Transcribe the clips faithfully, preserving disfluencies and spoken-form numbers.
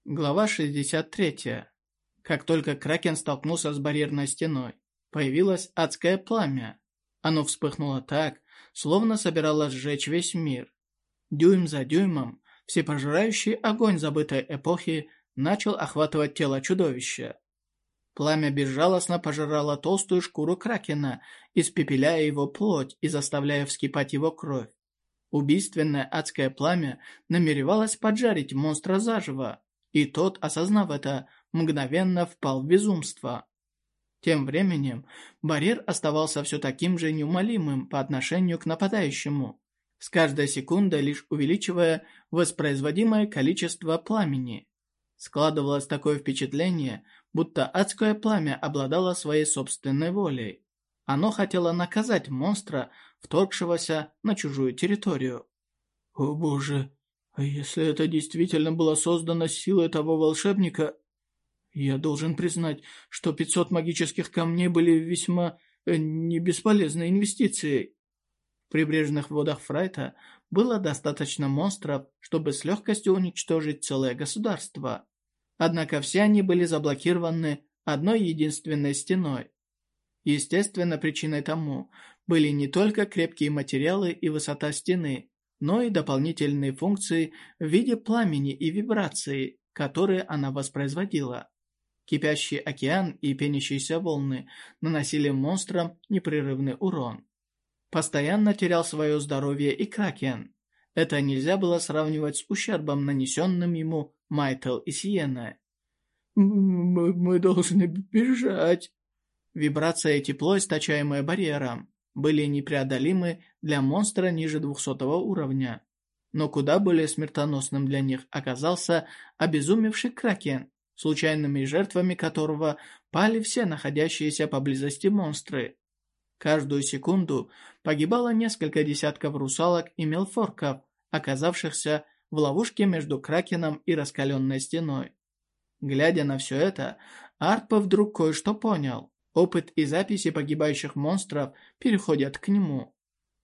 Глава шестьдесят третья. Как только Кракен столкнулся с барьерной стеной, появилось адское пламя. Оно вспыхнуло так, словно собиралось сжечь весь мир. Дюйм за дюймом всепожирающий огонь забытой эпохи начал охватывать тело чудовища. Пламя безжалостно пожирало толстую шкуру Кракена, испепеляя его плоть и заставляя вскипать его кровь. Убийственное адское пламя намеревалось поджарить монстра заживо, и тот, осознав это, мгновенно впал в безумство. Тем временем барьер оставался все таким же неумолимым по отношению к нападающему, с каждой секундой лишь увеличивая воспроизводимое количество пламени. Складывалось такое впечатление, будто адское пламя обладало своей собственной волей. Оно хотело наказать монстра, вторгшегося на чужую территорию. «О боже, а если это действительно было создано силой того волшебника, я должен признать, что пятьсот магических камней были весьма э, не бесполезной инвестицией». В прибрежных водах Фрайта было достаточно монстров, чтобы с легкостью уничтожить целое государство. Однако все они были заблокированы одной единственной стеной. Естественно, причиной тому были не только крепкие материалы и высота стены, но и дополнительные функции в виде пламени и вибрации, которые она воспроизводила. Кипящий океан и пенящиеся волны наносили монстрам непрерывный урон. Постоянно терял свое здоровье и Кракен. Это нельзя было сравнивать с ущербом, нанесенным ему Майтл и Сиенна. «Мы, мы должны бежать». Вибрация и тепло, источаемое барьером, были непреодолимы для монстра ниже двухсотого уровня. Но куда более смертоносным для них оказался обезумевший Кракен, случайными жертвами которого пали все находящиеся поблизости монстры. Каждую секунду погибало несколько десятков русалок и мелфорков, оказавшихся в ловушке между Кракеном и раскаленной стеной. Глядя на все это, Артпа вдруг кое-что понял. Опыт и записи погибающих монстров переходят к нему.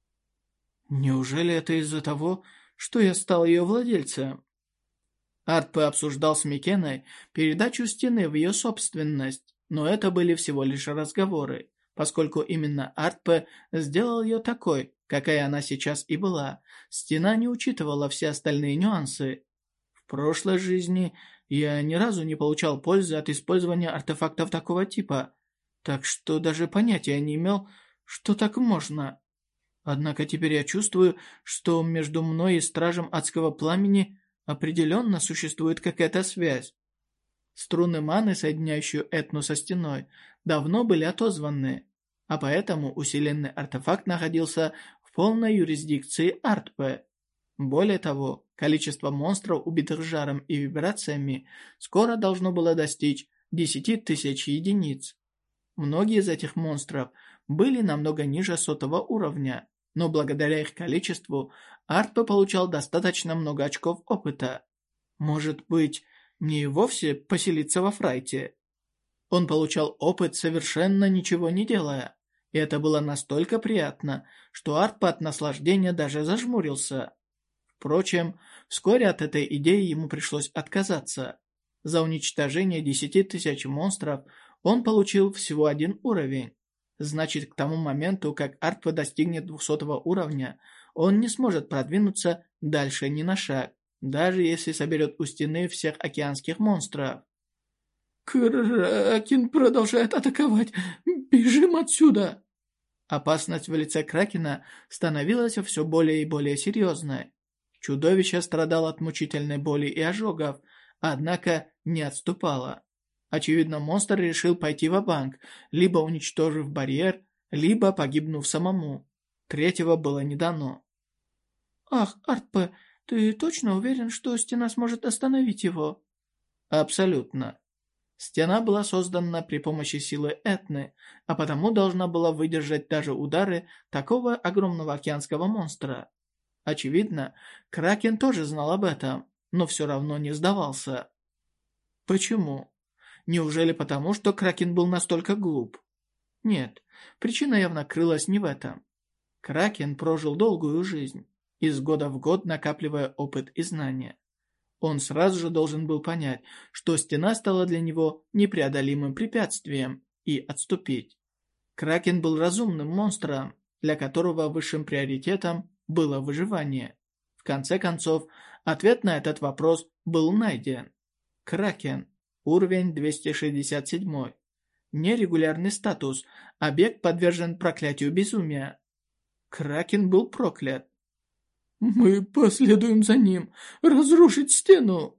Неужели это из-за того, что я стал ее владельцем? Артпа обсуждал с Микеной передачу стены в ее собственность, но это были всего лишь разговоры, поскольку именно Артпа сделал ее такой, какая она сейчас и была. Стена не учитывала все остальные нюансы. В прошлой жизни я ни разу не получал пользы от использования артефактов такого типа, так что даже понятия не имел, что так можно. Однако теперь я чувствую, что между мной и Стражем Адского Пламени определенно существует какая-то связь. Струны маны, соединяющие Этну со стеной, давно были отозваны, а поэтому усиленный артефакт находился в полной юрисдикции Артпе. Более того, количество монстров, убитых жаром и вибрациями, скоро должно было достичь десяти тысяч единиц. Многие из этих монстров были намного ниже сотого уровня, но благодаря их количеству Артпе получал достаточно много очков опыта. Может быть, мне и вовсе поселиться во Фрайте? Он получал опыт, совершенно ничего не делая, и это было настолько приятно, что Артпе от наслаждения даже зажмурился. Впрочем, вскоре от этой идеи ему пришлось отказаться. За уничтожение десяти тысяч монстров он получил всего один уровень. Значит, к тому моменту, как Артпе достигнет двухсотого уровня, он не сможет продвинуться дальше ни на шаг, даже если соберет у стены всех океанских монстров. «Кракен продолжает атаковать! Бежим отсюда!» Опасность в лице Кракена становилась все более и более серьезной. Чудовище страдало от мучительной боли и ожогов, однако не отступало. Очевидно, монстр решил пойти ва-банк, либо уничтожив барьер, либо погибнув самому. Третьего было не дано. «Ах, Артпе, ты точно уверен, что стена сможет остановить его?» «Абсолютно. Стена была создана при помощи силы Этны, а потому должна была выдержать даже удары такого огромного океанского монстра. Очевидно, Кракен тоже знал об этом, но все равно не сдавался. Почему? Неужели потому, что Кракен был настолько глуп? Нет, причина явно крылась не в этом. Кракен прожил долгую жизнь, из года в год накапливая опыт и знания. Он сразу же должен был понять, что стена стала для него непреодолимым препятствием, и отступить. Кракен был разумным монстром, для которого высшим приоритетом было выживание. В конце концов, ответ на этот вопрос был найден. Кракен. Уровень двести шестьдесят семь. Нерегулярный статус. Объект подвержен проклятию безумия. Кракен был проклят. «Мы последуем за ним! Разрушить стену!»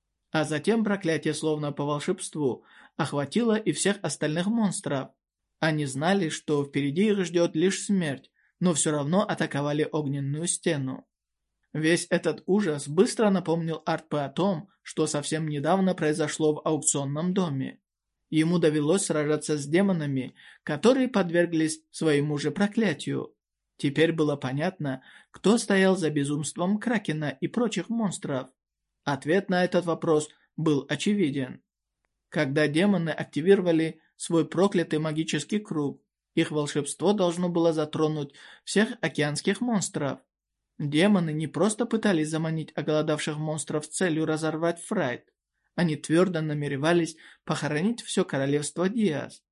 А затем проклятие, словно по волшебству, охватило и всех остальных монстров. Они знали, что впереди их ждет лишь смерть, но все равно атаковали огненную стену. Весь этот ужас быстро напомнил Артпе о том, что совсем недавно произошло в аукционном доме. Ему довелось сражаться с демонами, которые подверглись своему же проклятию. Теперь было понятно, кто стоял за безумством Кракена и прочих монстров. Ответ на этот вопрос был очевиден. Когда демоны активировали свой проклятый магический круг, их волшебство должно было затронуть всех океанских монстров. Демоны не просто пытались заманить оголодавших монстров с целью разорвать Фрайт. Они твердо намеревались похоронить все королевство Диас.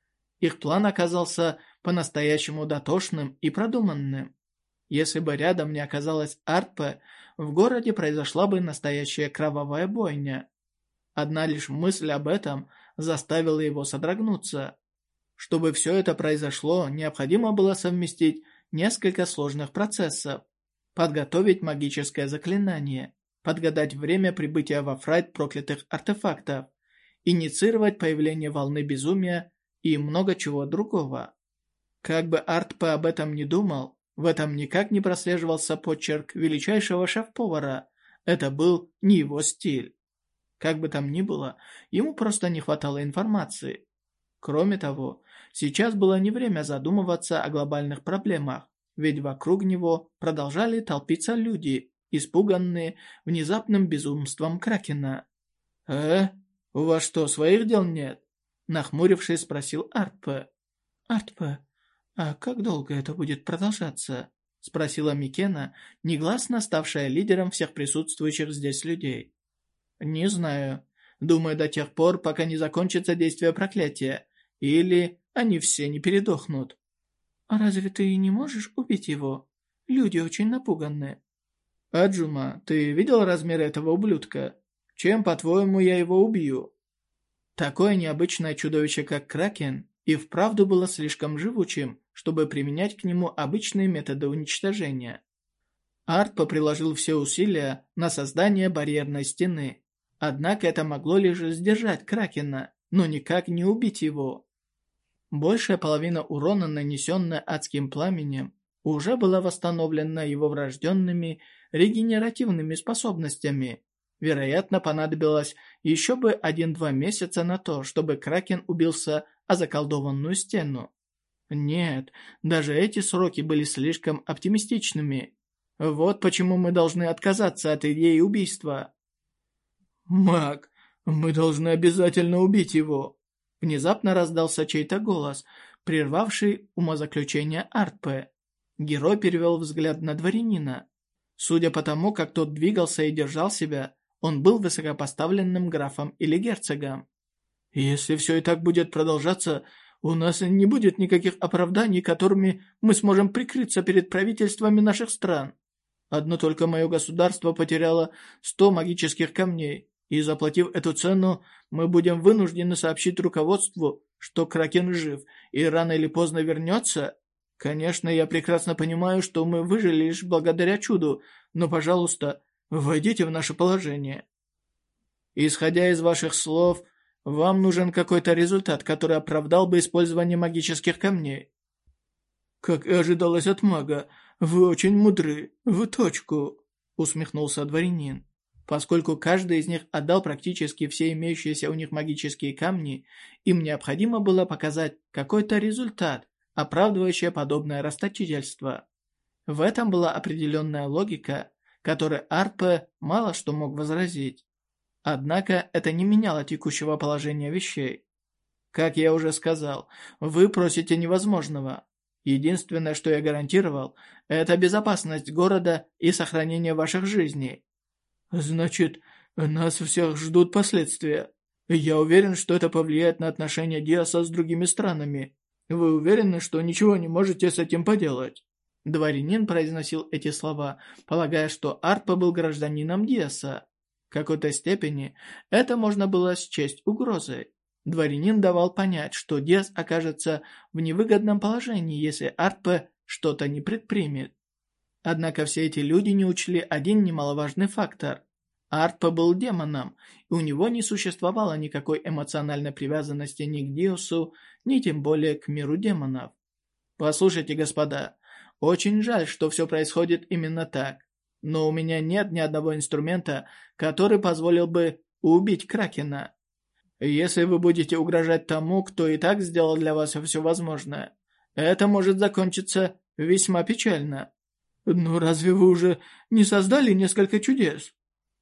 Их план оказался по-настоящему дотошным и продуманным. Если бы рядом не оказалось Артпе, в городе произошла бы настоящая кровавая бойня. Одна лишь мысль об этом заставила его содрогнуться. Чтобы все это произошло, необходимо было совместить несколько сложных процессов. Подготовить магическое заклинание, подгадать время прибытия во Фрайт проклятых артефактов, инициировать появление волны безумия и много чего другого. Как бы Артпе об этом не думал, в этом никак не прослеживался почерк величайшего шеф-повара. Это был не его стиль. Как бы там ни было, ему просто не хватало информации. Кроме того, сейчас было не время задумываться о глобальных проблемах, ведь вокруг него продолжали толпиться люди, испуганные внезапным безумством Кракена. «Э? У вас что, своих дел нет?» Нахмурившись, спросил Артпе. «Артпе, а как долго это будет продолжаться?» Спросила Микена, негласно ставшая лидером всех присутствующих здесь людей. «Не знаю. Думаю, до тех пор, пока не закончится действие проклятия, или они все не передохнут». «А разве ты не можешь убить его? Люди очень напуганы». «Аджума, ты видел размер этого ублюдка? Чем, по-твоему, я его убью?» Такое необычное чудовище, как Кракен, и вправду было слишком живучим, чтобы применять к нему обычные методы уничтожения. Артпе приложил все усилия на создание барьерной стены. Однако это могло лишь сдержать Кракена, но никак не убить его. Большая половина урона, нанесенная адским пламенем, уже была восстановлена его врожденными регенеративными способностями. Вероятно, понадобилось еще бы один-два месяца на то, чтобы Кракен убился о заколдованную стену. Нет, даже эти сроки были слишком оптимистичными. Вот почему мы должны отказаться от идеи убийства. «Маг, мы должны обязательно убить его!» Внезапно раздался чей-то голос, прервавший умозаключение Артпе. Герой перевел взгляд на дворянина. Судя по тому, как тот двигался и держал себя, он был высокопоставленным графом или герцогом. «Если все и так будет продолжаться, у нас не будет никаких оправданий, которыми мы сможем прикрыться перед правительствами наших стран. Одно только мое государство потеряло сто магических камней, и, заплатив эту цену, мы будем вынуждены сообщить руководству, что Кракен жив и рано или поздно вернется. Конечно, я прекрасно понимаю, что мы выжили лишь благодаря чуду, но, пожалуйста, войдите в наше положение. Исходя из ваших слов, вам нужен какой-то результат, который оправдал бы использование магических камней. Как и ожидалось от мага, вы очень мудры, в точку, усмехнулся дворянин. Поскольку каждый из них отдал практически все имеющиеся у них магические камни, им необходимо было показать какой-то результат, оправдывающий подобное расточительство. В этом была определенная логика, которой Артпе мало что мог возразить. Однако это не меняло текущего положения вещей. Как я уже сказал, вы просите невозможного. Единственное, что я гарантировал, это безопасность города и сохранение ваших жизней. Значит, Нас всех ждут последствия. Я уверен, что это повлияет на отношения Диаса с другими странами. Вы уверены, что ничего не можете с этим поделать?» Дворянин произносил эти слова, полагая, что Артпа был гражданином Диаса. В какой-то степени это можно было счесть угрозой. Дворянин давал понять, что Диас окажется в невыгодном положении, если Артпа что-то не предпримет. Однако все эти люди не учли один немаловажный фактор. Артпа был демоном, и у него не существовало никакой эмоциональной привязанности ни к Диосу, ни тем более к миру демонов. «Послушайте, господа, очень жаль, что все происходит именно так, но у меня нет ни одного инструмента, который позволил бы убить Кракена. Если вы будете угрожать тому, кто и так сделал для вас все возможное, это может закончиться весьма печально». «Ну разве вы уже не создали несколько чудес?»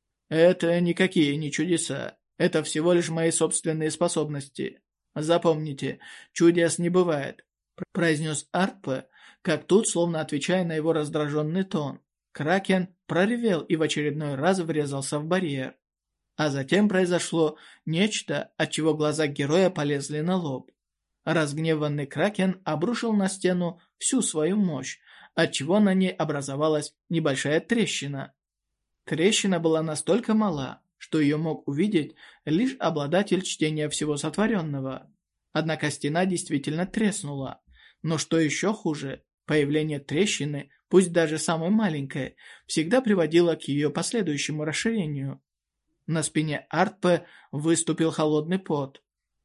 «Это никакие не чудеса. Это всего лишь мои собственные способности. Запомните, чудес не бывает», — произнес Артпа, как тут, словно отвечая на его раздраженный тон. Кракен проревел и в очередной раз врезался в барьер. А затем произошло нечто, от чего глаза героя полезли на лоб. Разгневанный Кракен обрушил на стену всю свою мощь, отчего на ней образовалась небольшая трещина. Трещина была настолько мала, что ее мог увидеть лишь обладатель чтения всего сотворенного. Однако стена действительно треснула. Но что еще хуже, появление трещины, пусть даже самой маленькой, всегда приводило к ее последующему расширению. На спине Артпе выступил холодный пот.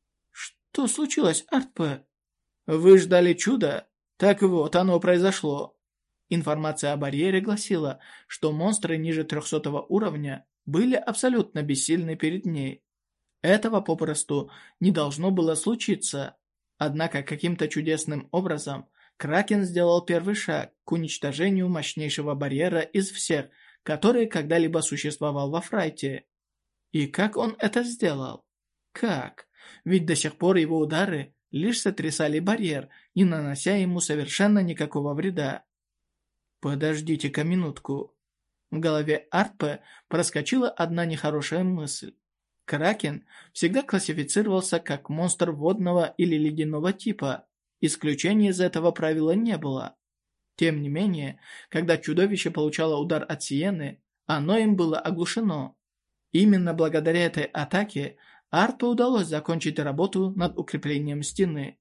«Что случилось, Артпе?» «Вы ждали чуда? Так вот, оно произошло». Информация о барьере гласила, что монстры ниже трехсотого уровня были абсолютно бессильны перед ней. Этого попросту не должно было случиться. Однако каким-то чудесным образом Кракен сделал первый шаг к уничтожению мощнейшего барьера из всех, который когда-либо существовал во Фрайте. И как он это сделал? Как? Ведь до сих пор его удары лишь сотрясали барьер, не нанося ему совершенно никакого вреда. «Подождите-ка минутку». В голове Артпе проскочила одна нехорошая мысль. Кракен всегда классифицировался как монстр водного или ледяного типа. Исключения из этого правила не было. Тем не менее, когда чудовище получало удар от Сиены, оно им было оглушено. Именно благодаря этой атаке Артпе удалось закончить работу над укреплением стены.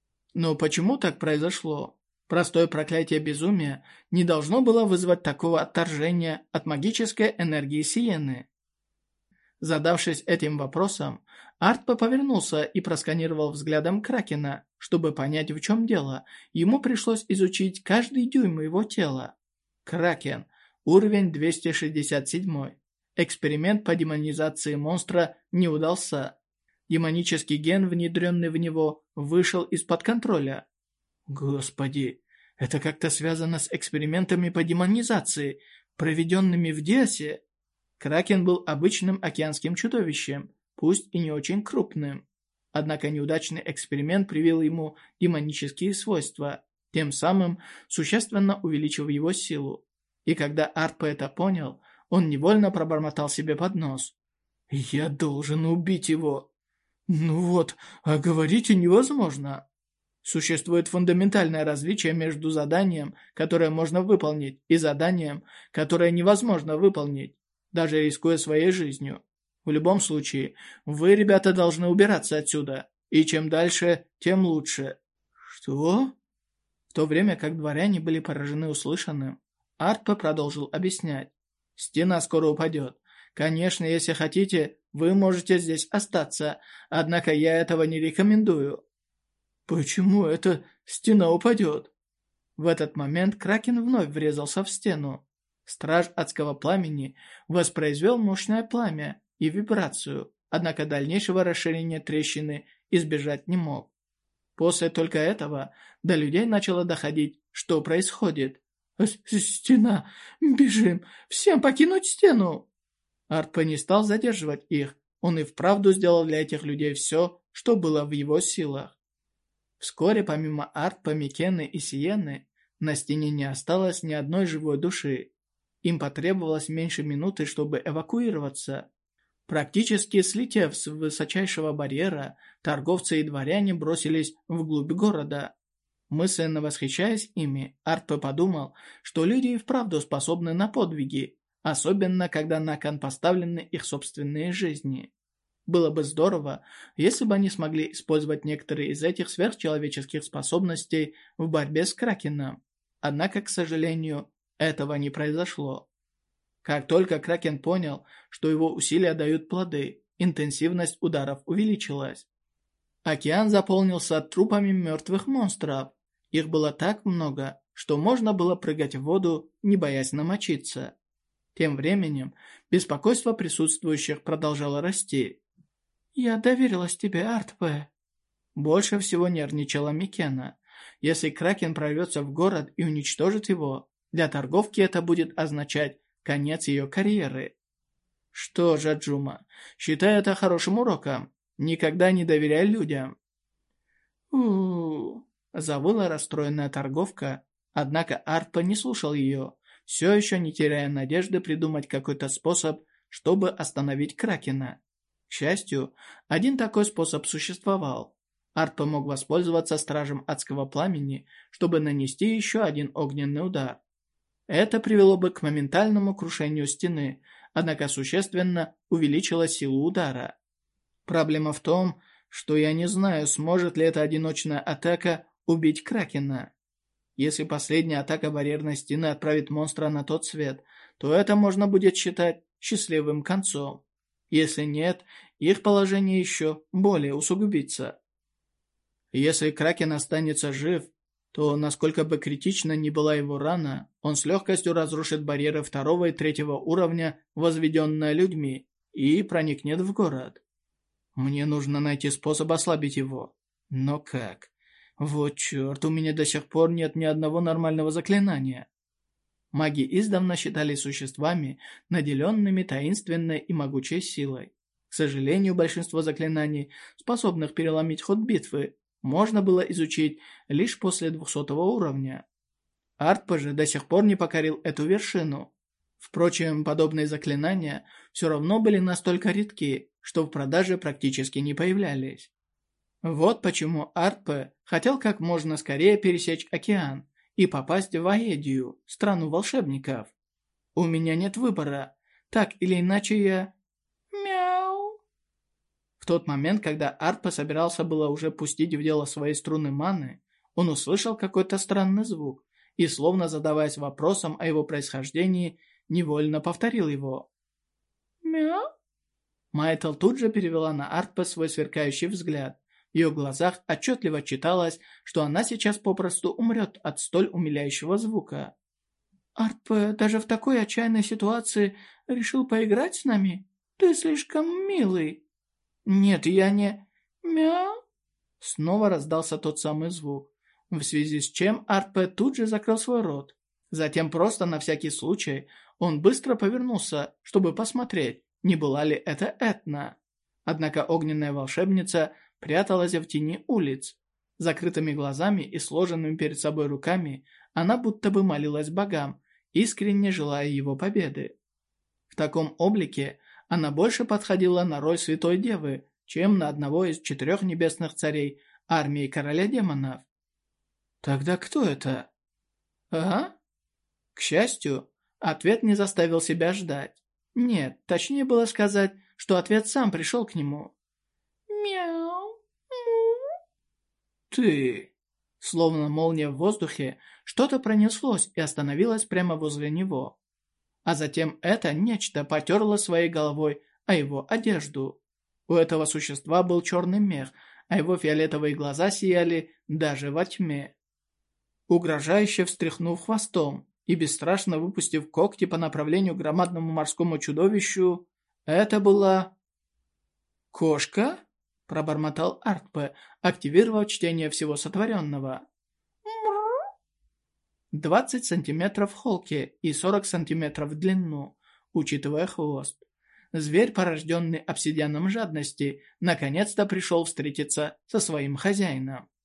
Но почему так произошло? Простое проклятие безумия не должно было вызвать такого отторжения от магической энергии Сиены. Задавшись этим вопросом, Артпе повернулся и просканировал взглядом Кракена. Чтобы понять, в чем дело, ему пришлось изучить каждый дюйм его тела. Кракен. Уровень двести шестьдесят семь. Эксперимент по демонизации монстра не удался. Демонический ген, внедренный в него, вышел из-под контроля. Господи, это как-то связано с экспериментами по демонизации, проведенными в Диасе? Кракен был обычным океанским чудовищем, пусть и не очень крупным. Однако неудачный эксперимент привил ему демонические свойства, тем самым существенно увеличив его силу. И когда Артпе это понял, он невольно пробормотал себе под нос. «Я должен убить его». «Ну вот, а говорить и невозможно». Существует фундаментальное различие между заданием, которое можно выполнить, и заданием, которое невозможно выполнить, даже рискуя своей жизнью. В любом случае, вы, ребята, должны убираться отсюда, и чем дальше, тем лучше. Что? В то время как дворяне были поражены услышанным, Артпе продолжил объяснять. Стена скоро упадет. Конечно, если хотите, вы можете здесь остаться, однако я этого не рекомендую. Почему эта стена упадет? В этот момент Кракен вновь врезался в стену. Страж адского пламени воспроизвел мощное пламя и вибрацию, однако дальнейшего расширения трещины избежать не мог. После только этого до людей начало доходить, что происходит. «Стена! Бежим! Всем покинуть стену!» Артпе не стал задерживать их. Он и вправду сделал для этих людей все, что было в его силах. Вскоре помимо Артпе, Микены и Сиены на стене не осталось ни одной живой души. Им потребовалось меньше минуты, чтобы эвакуироваться. Практически слетев с высочайшего барьера, торговцы и дворяне бросились вглубь города. Мысленно восхищаясь ими, Артпе подумал, что люди и вправду способны на подвиги, особенно когда на кон поставлены их собственные жизни. Было бы здорово, если бы они смогли использовать некоторые из этих сверхчеловеческих способностей в борьбе с Кракеном. Однако, к сожалению, этого не произошло. Как только Кракен понял, что его усилия дают плоды, интенсивность ударов увеличилась. Океан заполнился трупами мертвых монстров. Их было так много, что можно было прыгать в воду, не боясь намочиться. Тем временем беспокойство присутствующих продолжало расти. «Я доверилась тебе, Артпе». Больше всего нервничала Микена. Если Кракен прорвется в город и уничтожит его, для торговки это будет означать конец ее карьеры. Что же, Джума, считай это хорошим уроком. Никогда не доверяй людям. у завыла расстроенная торговка, однако Артпе не слушал ее, все еще не теряя надежды придумать какой-то способ, чтобы остановить Кракена. К счастью, один такой способ существовал. Артпе мог воспользоваться стражем адского пламени, чтобы нанести еще один огненный удар. Это привело бы к моментальному крушению стены, однако существенно увеличило силу удара. Проблема в том, что я не знаю, сможет ли эта одиночная атака убить Кракена. Если последняя атака барьерной стены отправит монстра на тот свет, то это можно будет считать счастливым концом. Если нет, их положение еще более усугубится. Если Кракен останется жив, то, насколько бы критично ни была его рана, он с легкостью разрушит барьеры второго и третьего уровня, возведенные людьми, и проникнет в город. Мне нужно найти способ ослабить его. Но как? Вот черт, у меня до сих пор нет ни одного нормального заклинания. Маги издавна считались существами, наделенными таинственной и могучей силой. К сожалению, большинство заклинаний, способных переломить ход битвы, можно было изучить лишь после двухсотого уровня. Артпе же до сих пор не покорил эту вершину. Впрочем, подобные заклинания все равно были настолько редки, что в продаже практически не появлялись. Вот почему Артпе хотел как можно скорее пересечь океан и попасть в Аэдию, страну волшебников. У меня нет выбора, так или иначе я... Мяу. В тот момент, когда Артпе собирался было уже пустить в дело свои струны маны, он услышал какой-то странный звук и, словно задаваясь вопросом о его происхождении, невольно повторил его. «Мяу?» Майтл тут же перевела на Артпе свой сверкающий взгляд. В ее глазах отчетливо читалось, что она сейчас попросту умрет от столь умиляющего звука. «Артпе даже в такой отчаянной ситуации решил поиграть с нами? Ты слишком милый». «Нет, я не...» «Мяу?» Снова раздался тот самый звук, в связи с чем Артпе тут же закрыл свой рот. Затем просто на всякий случай он быстро повернулся, чтобы посмотреть, не была ли это Этна. Однако огненная волшебница пряталась в тени улиц. Закрытыми глазами и сложенными перед собой руками она будто бы молилась богам, искренне желая его победы. В таком облике она больше подходила на роль святой девы, чем на одного из четырех небесных царей армии короля демонов. Тогда кто это? Ага. К счастью, ответ не заставил себя ждать. Нет, точнее было сказать, что ответ сам пришел к нему. Мяу. Му. Ты. Словно молния в воздухе, что-то пронеслось и остановилось прямо возле него. А затем это нечто потерло своей головой о его одежду. У этого существа был черный мех, а его фиолетовые глаза сияли даже во тьме. Угрожающе встряхнув хвостом и бесстрашно выпустив когти по направлению к громадному морскому чудовищу, это была... «Кошка?» – пробормотал Артпе, активировав чтение всего сотворенного. двадцать сантиметров в холке и сорок сантиметров в длину, учитывая хвост. Зверь, порожденный обсидианом жадности, наконец-то пришел встретиться со своим хозяином.